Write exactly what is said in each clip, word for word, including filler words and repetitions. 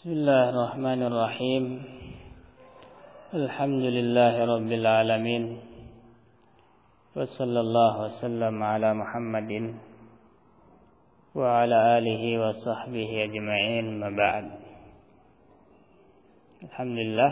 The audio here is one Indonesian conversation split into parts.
Bismillahirrahmanirrahim. Alhamdulillahi alamin. Wa sallallahu wasallam ala Muhammadin wa ala alihi wa sahbihi ajma'in, ma ba'd. Alhamdulillah,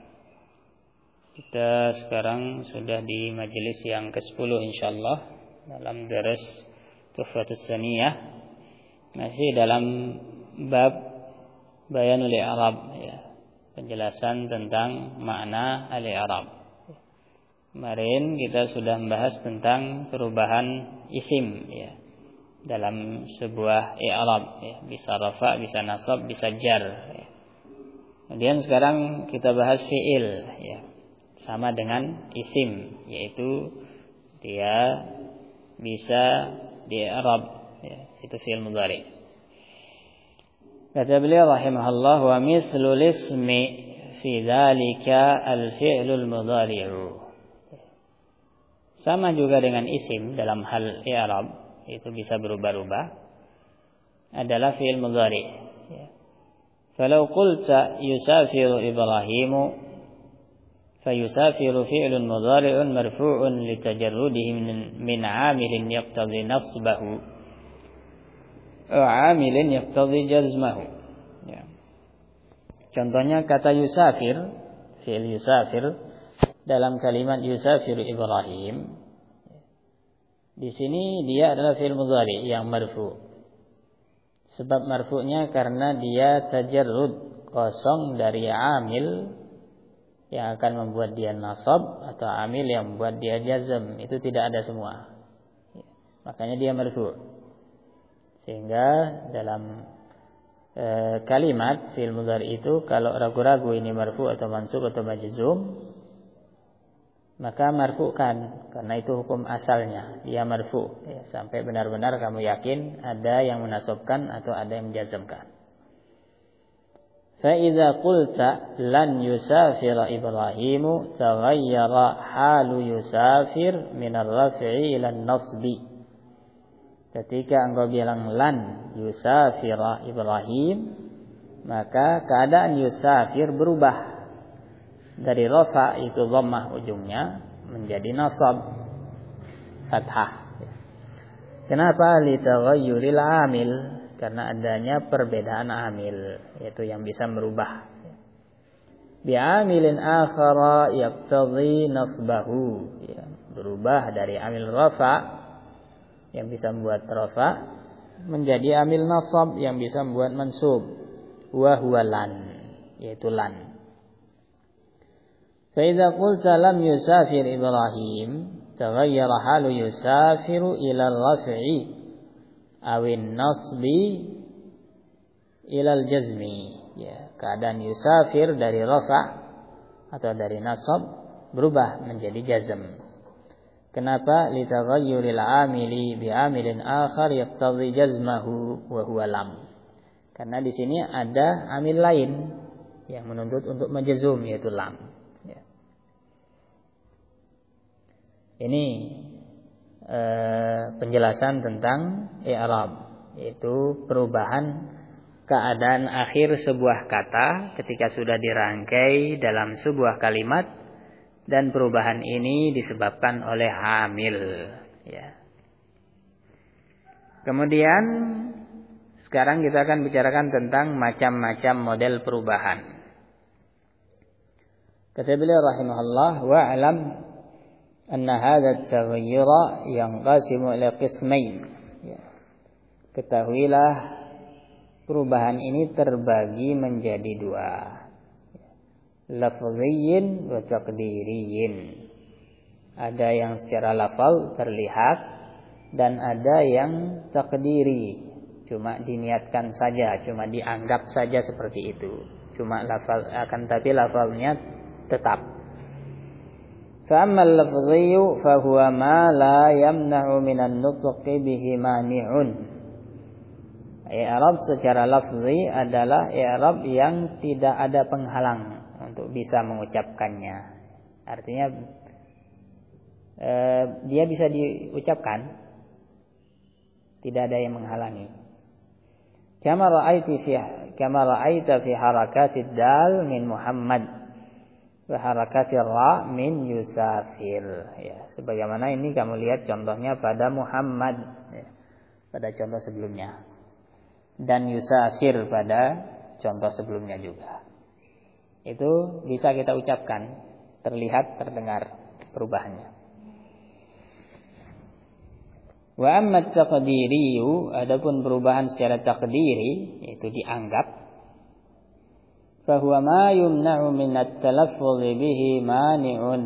kita sekarang sudah di majelis yang kesepuluh insyaallah dalam daras Tuhfatus Saniyah, masih dalam bab Bayanul i'rab, ya, penjelasan tentang makna al-i'rab. Kemarin kita sudah membahas tentang perubahan isim, ya, dalam sebuah i'rab, ya, bisa rafa, bisa nasab, bisa jar, ya. Kemudian sekarang kita bahas fi'il, ya, sama dengan isim, yaitu dia bisa di-i'rab, ya, itu fi'il mudhari'. Kata beliau rahimahullah, wa mislul ismi fi dzalika al-fi'lul mudhari'u. Sama juga dengan isim dalam hal i'rab, itu bisa berubah-ubah, adalah fi'il mudhari'. Falau qulta yusafiru Ibrahimu, fayusafiru fi'lun mudhari'un marfu'un litajarrudihi min, min 'amilin yaqtadhi nasbahu amilin yaqtadhi jazmahu, ya. Contohnya kata yusafir, fi'il yusafir dalam kalimat yusafiru Ibrahim. Di sini dia adalah fi'il mudhari yang marfu. Sebab marfu'nya karena dia tajarrud, kosong dari amil yang akan membuat dia nasab atau amil yang membuat dia jazm, itu tidak ada semua. Makanya dia marfu'. Sehingga dalam e, kalimat fi'il mudhari itu kalau ragu-ragu ini marfu atau mansub atau majzum, maka marfu'kan, karena itu hukum asalnya, dia marfu', ya, sampai benar-benar kamu yakin ada yang menasabkan atau ada yang menjazmkan. Fa idza qulta lan yusafira Ibrahimu taghayyara halu yusafir min ar-raf'i ila an-nasbi. Ketika engkau bilang lan yusafira Ibrahim, maka keadaan yusafir berubah dari rafa, itu dhammah ujungnya, menjadi nasab, fathah. Kenapa? Litaghayyuril amil, karena adanya perbedaan amil, yaitu yang bisa merubah. Bi'amilin akhara yaqtadhi nasbahu, ya, berubah dari amil rafa yang bisa membuat rafa menjadi amil nasab yang bisa membuat mansub, wa huwa lan, yaitu lan. Fa idza qulta lam yusafir Ibrahim taghayyara halu yusafiru ila ar-raf'i aw an-nasbi ila al-jazmi, ya, keadaan yusafir dari rafa atau dari nasab berubah menjadi jazm. Kenapa? Litaghayyuril amili bi'amilin akhar yaqtadhi jazmahu wa huwa lam. Karena di sini ada amil lain yang menuntut untuk majzum, yaitu lam, ya. Ini e, penjelasan tentang i'rab, yaitu perubahan keadaan akhir sebuah kata ketika sudah dirangkai dalam sebuah kalimat, dan perubahan ini disebabkan oleh hamil, ya. Kemudian sekarang kita akan bicarakan tentang macam-macam model perubahan. Kata beliau rahimahullah, wa'lam anna hadha at-taghayyura yanqasimu ila qismain, ya. Ketahuilah perubahan ini terbagi menjadi dua, lafziyin wa taqdiriyin. Ada yang secara lafal terlihat dan ada yang takdiri, cuma diniatkan saja, cuma dianggap saja seperti itu, cuma lafal, akan tapi lafalnya tetap. Fa ammal lafziyu fa huwa ma la yamna'u minan nutqi bihi mani'un. I'rab secara lafzi adalah i'rab yang tidak ada penghalang untuk bisa mengucapkannya. Artinya eh, dia bisa diucapkan, tidak ada yang menghalangi. Kama ra'aiti fi kama ra'aita fi harakatid dal min Muhammad wa harakatir ra min yusafir. Ya, sebagaimana ini kamu lihat contohnya pada Muhammad, ya, pada contoh sebelumnya. Dan yusafir pada contoh sebelumnya juga. Itu bisa kita ucapkan, terlihat, terdengar perubahannya. Wa amma taqdiriyu, adapun perubahan secara takdiri, yaitu dianggap, fa huwa ma yumna'u min at-talaffuz bihi mani'un,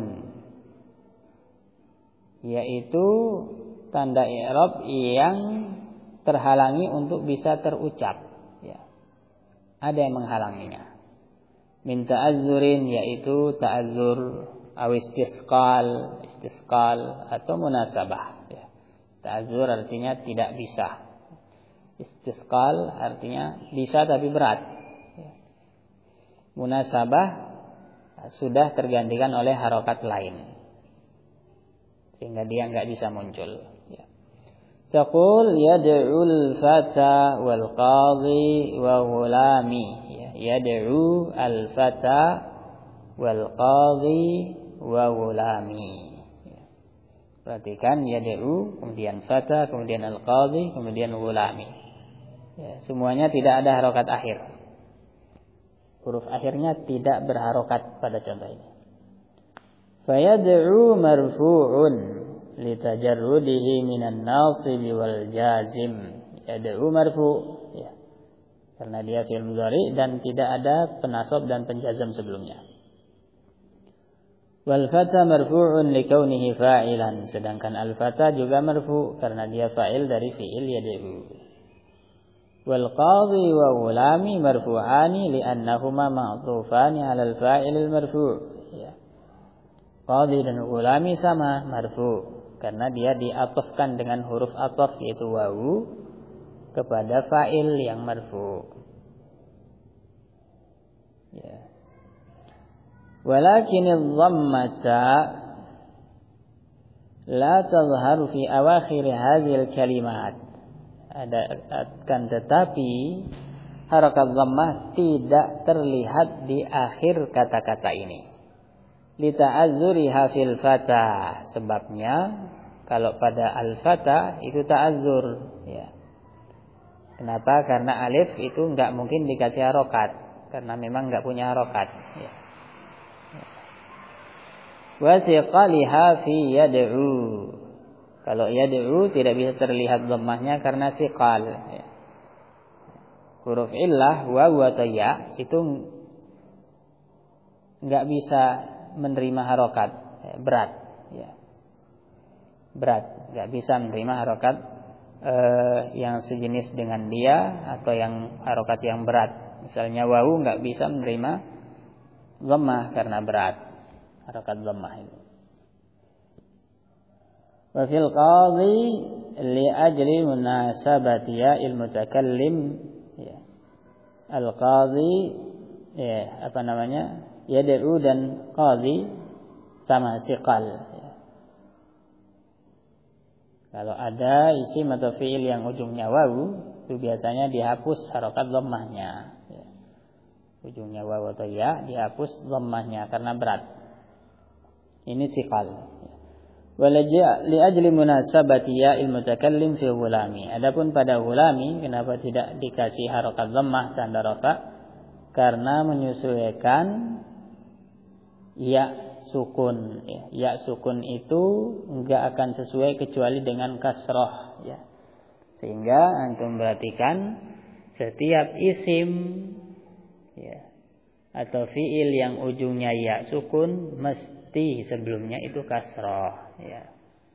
yaitu tanda i'rab yang terhalangi untuk bisa terucap, ya. Ada yang menghalanginya. Min ta'azzurin, yaitu ta'azzur, aw istisqal, istisqal atau munasabah, ya. Ta'azzur artinya tidak bisa. Istisqal artinya bisa tapi berat. Munasabah sudah tergantikan oleh harokat lain, sehingga dia enggak bisa muncul. Taqul yad'ul fata wal qadhi wa ghulami. Yad'u al fata wal qadhi wa ghulami. Perhatikan yad'u, kemudian fata, kemudian al-qadhi, kemudian ghulami. Ya, semuanya tidak ada harokat akhir. Huruf akhirnya tidak berharokat pada contoh ini. Fayad'u marfu'un litajarrudihi minan nasib wal jazim. Yad'u marfu', ya. Karena dia fi'il mudhari dan tidak ada penasab dan penjazam sebelumnya. Wal fata marfu'un likaunihi fa'ilan, sedangkan al fata juga marfu' karena dia fa'il dari fi'il yad'u. Wal qadhi wa ghulami marfu'ani li'annahuma ma'tufani 'ala al fa'il al marfu', ya. Qadhi dan ghulami sama marfu' karena dia diatofkan dengan huruf ataf yaitu wawu kepada fa'il yang marfu', ya. Walakin adh-dhammata la tadhharu fi awakhir hadhil kalimat. Akan tetapi harakat dhammah tidak terlihat di akhir kata-kata ini. Li ta'azzuriha fil fata, sebabnya kalau pada al-fata itu ta'azzur, ya. Kenapa? Karena alif itu enggak mungkin dikasih harokat karena memang enggak punya harokat, ya. Wasiqaliha fi yad'u. Kalau yad'u tidak bisa terlihat dhammahnya karena siqal, ya. Huruf illah waw atau ya itu enggak bisa menerima harokat, ya, berat, ya. Berat, enggak bisa menerima harokat eh, yang sejenis dengan dia atau yang harokat yang berat. Misalnya waw enggak bisa menerima dhammah karena berat. Harakat dhammah itu. Wa fil qadhi li ajli munasabati ya'il mutakallim, ya. Al qadhi, ya, apa namanya? Yad'u dan qadhi sama siqal, ya. Kalau ada isim atau fi'il yang ujungnya wawu, itu biasanya dihapus harakat dhammahnya, ya. Ujungnya wawu atau ya dihapus dhammahnya karena berat. Ini siqal. Walaja li ajli munasabati ya'il mutakallim fi ghulami. Adapun pada ghulami kenapa tidak dikasih harakat dhammah tanda rafa? Karena menyesuaikan ya sukun, ya. Ya sukun itu enggak akan sesuai kecuali dengan kasrah, ya. Sehingga antum perhatikan setiap isim, ya, atau fiil yang ujungnya ya sukun mesti sebelumnya itu kasroh, ya.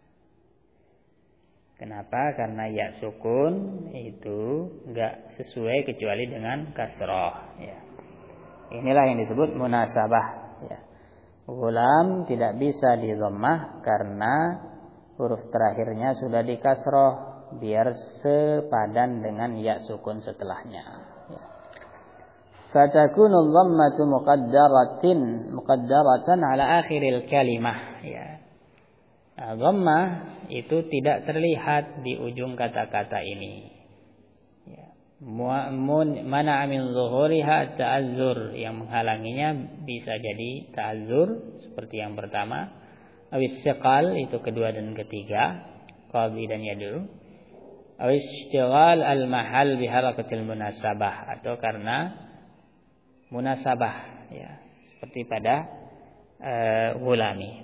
Kenapa? Karena ya sukun itu enggak sesuai kecuali dengan kasroh, ya. Inilah yang disebut munasabah, ya. Ghulam tidak bisa didhammah karena huruf terakhirnya sudah dikasroh biar sepadan dengan ya sukun setelahnya. Fatakunu dhammatu muqaddaratin muqaddaratan ala akhiril kalimah, ya. Nah, dhammah itu tidak terlihat di ujung kata-kata ini, ya. Mana min zuhuriha ta'azzur, yang menghalanginya bisa jadi ta'azzur seperti yang pertama, awis siqal itu kedua dan ketiga, qadhi dan yadul, awis istighal al mahal bi harakatil munasabah, atau karena munasabah, ya, seperti pada uh, gulami.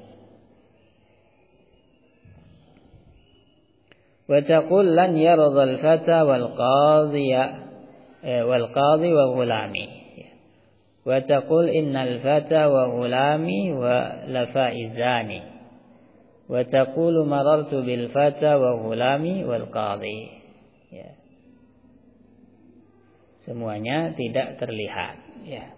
Wa taqul lan yarda al fata wal qadhiya wal qadhi wa gulami. Wa taqul innal fata wa gulami wa la faizani. Wa taqulu marartu bil fata wa gulami wal qadhi. Ya. Semuanya tidak terlihat, ya.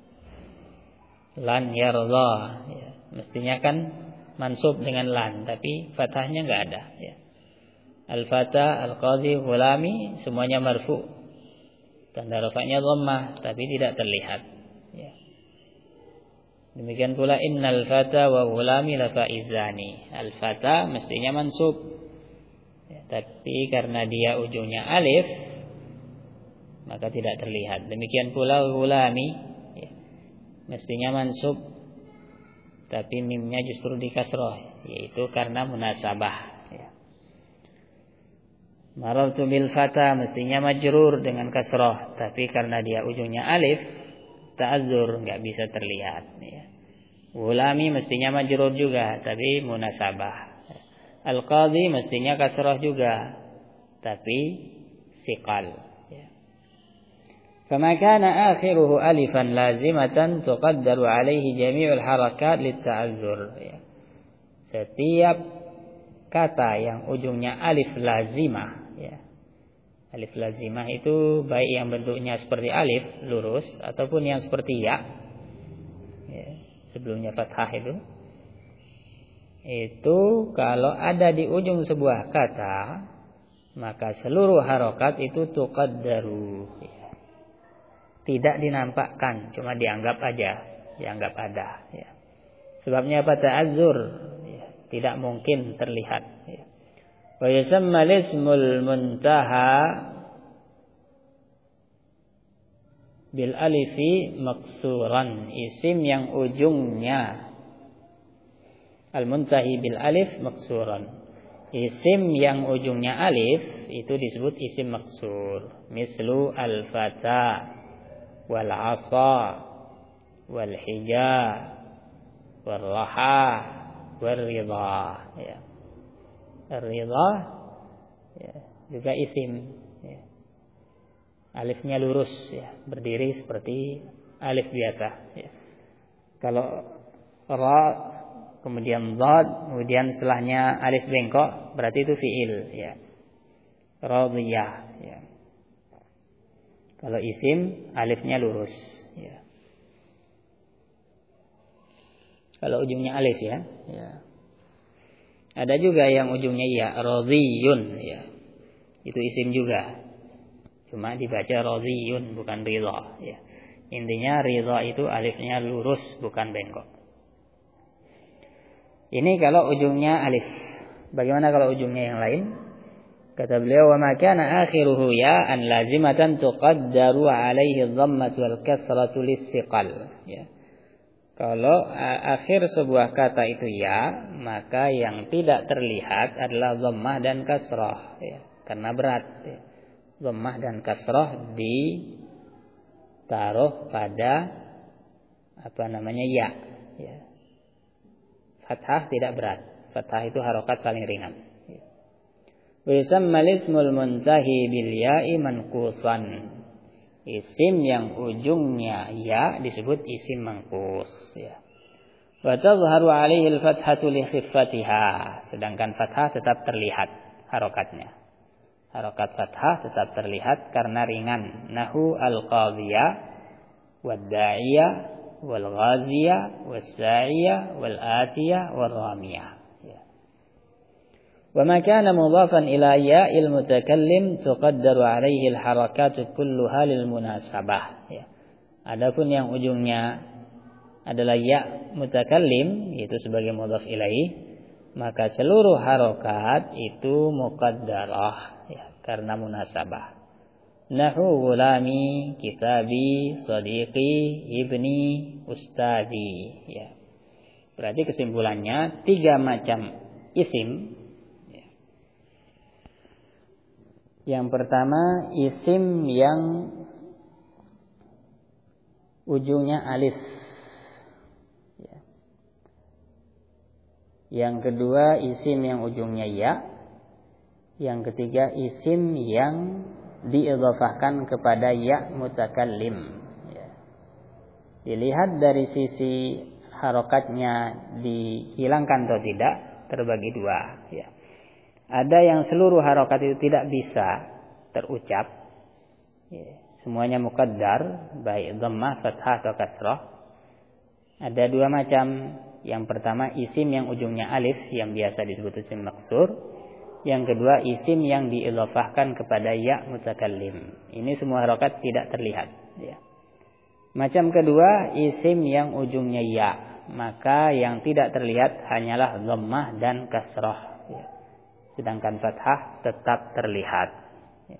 Lan yarda, ya. Mestinya kan mansub dengan lan, tapi fathahnya enggak ada, ya. Al-fata, al-qadhi, gulami semuanya marfu. Tanda rafa'nya dhammah tapi tidak terlihat, ya. Demikian pula innal fata wa gulami la faizani. Al-fata mestinya mansub, ya, tapi karena dia ujungnya alif maka tidak terlihat. Demikian pula gulami, ya, mestinya mansub tapi mimnya justru dikasroh, yaitu karena munasabah. Marartu bil fata mestinya majrur dengan kasroh, tapi karena dia ujungnya alif, ta'azzur, enggak bisa terlihat, ya. Gulami mestinya majrur juga, tapi munasabah. Al-qadhi mestinya kasroh juga, tapi siqal, ya. Fama kana akhiruhu alifan lazimatan tuqaddaru alaihi jami'ul harakat lit-ta'azzur, ya. Setiap kata yang ujungnya alif lazimah, ya. Alif lazimah itu baik yang bentuknya seperti alif lurus ataupun yang seperti ya, ya, sebelumnya fathah itu. Itu kalau ada di ujung sebuah kata, maka seluruh harokat itu tuqaddaru, ya. Tidak dinampakkan, cuma dianggap aja, dianggap ada, ya. Sebabnya apa? Ta'azzur, ya, tidak mungkin terlihat, ya. Wa yusamma ismul muntaha bil alifi maksuran. Isim yang ujungnya al-muntahi bil alif maksuran. Isim yang ujungnya alif itu disebut isim maksur. Mislu al-fata wal asa wal hija wal raha wal ridha, ya. Ar-ridha, ya, juga isim, ya. Alifnya lurus, ya, berdiri seperti alif biasa, ya. Kalau ra kemudian dhad, kemudian setelahnya alif bengkok, berarti itu fiil, ya. Radiyah, ya. Kalau isim alifnya lurus, ya. Kalau ujungnya alif, ya, ya. Ada juga yang ujungnya ya, radhiyun, ya. Itu isim juga. Cuma dibaca radhiyun bukan ridha, ya. Intinya ridha itu alifnya lurus bukan bengkok. Ini kalau ujungnya alif. Bagaimana kalau ujungnya yang lain? Kata beliau, wa ma kana akhiruhu ya an lazimatan tuqaddaru alaihi dhammatu wal kasratu lis-siqal, ya. Kalau akhir sebuah kata itu ya, maka yang tidak terlihat adalah dhammah dan kasrah, ya, karena berat, ya. Dhammah dan kasrah ditaruh pada apa namanya ya, ya. Fathah tidak berat. Fathah itu harokat paling ringan, ya. Wa yusamma ismul muntahi bil ya'i manqusan. Isim yang ujungnya ya disebut isim mangkus, ya. Wa tadhharu alaihi al-fathatu li khiffatiha. Sedangkan fathah tetap terlihat harokatnya. Harokat fathah tetap terlihat karena ringan. Nahu al-qadhiyah wad-da'iyah wal-ghaziyah was-sa'iyah wal-atiyah wal-ramiyah. وما كان مضافا إلى ياء المتكلم تقدر عليه الحركات كلها للمناسبة, ya. Adapun yang ujungnya adalah ya mutakallim, yaitu sebagai mudhaf ilaih, maka seluruh harokat itu muqaddarah, ya, karena munasabah. Nahu gulami, kitabi, sadiqi, ibni, ustadi. Ya. Berarti kesimpulannya tiga macam isim. Ya. Yang pertama isim yang ujungnya alif. Ya. Yang kedua isim yang ujungnya ya. Yang ketiga isim yang diidhafahkan kepada ya mutakallim. Ya. Dilihat dari sisi harokatnya dihilangkan atau tidak, terbagi dua. Ya. Ada yang seluruh harokat itu tidak bisa terucap. Ya. Semuanya muqaddar, baik dhammah, fathah atau kasrah. Ada dua macam. Yang pertama isim yang ujungnya alif, yang biasa disebut isim maksur. Yang kedua isim yang diidhafahkan kepada ya mutakallim. Ini semua harokat tidak terlihat. Ya. Macam kedua isim yang ujungnya ya, maka yang tidak terlihat hanyalah dhammah dan kasrah. Ya. Sedangkan fathah tetap terlihat. Ya.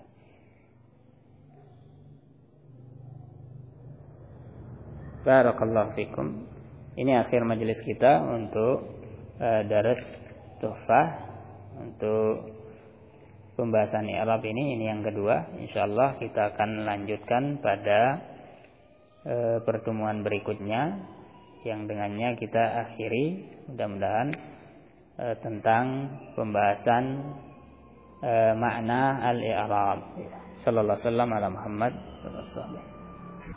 Barakallahu fikum. Ini akhir majelis kita untuk uh, daras tuhfah. Untuk pembahasan i'rab ini, ini yang kedua. Insyaallah kita akan lanjutkan pada e, pertemuan berikutnya, yang dengannya kita akhiri mudah-mudahan e, tentang pembahasan e, makna al-i'rab. Sallallahu alaihi wasallam ala Muhammad sallallahu alaihi wasallam.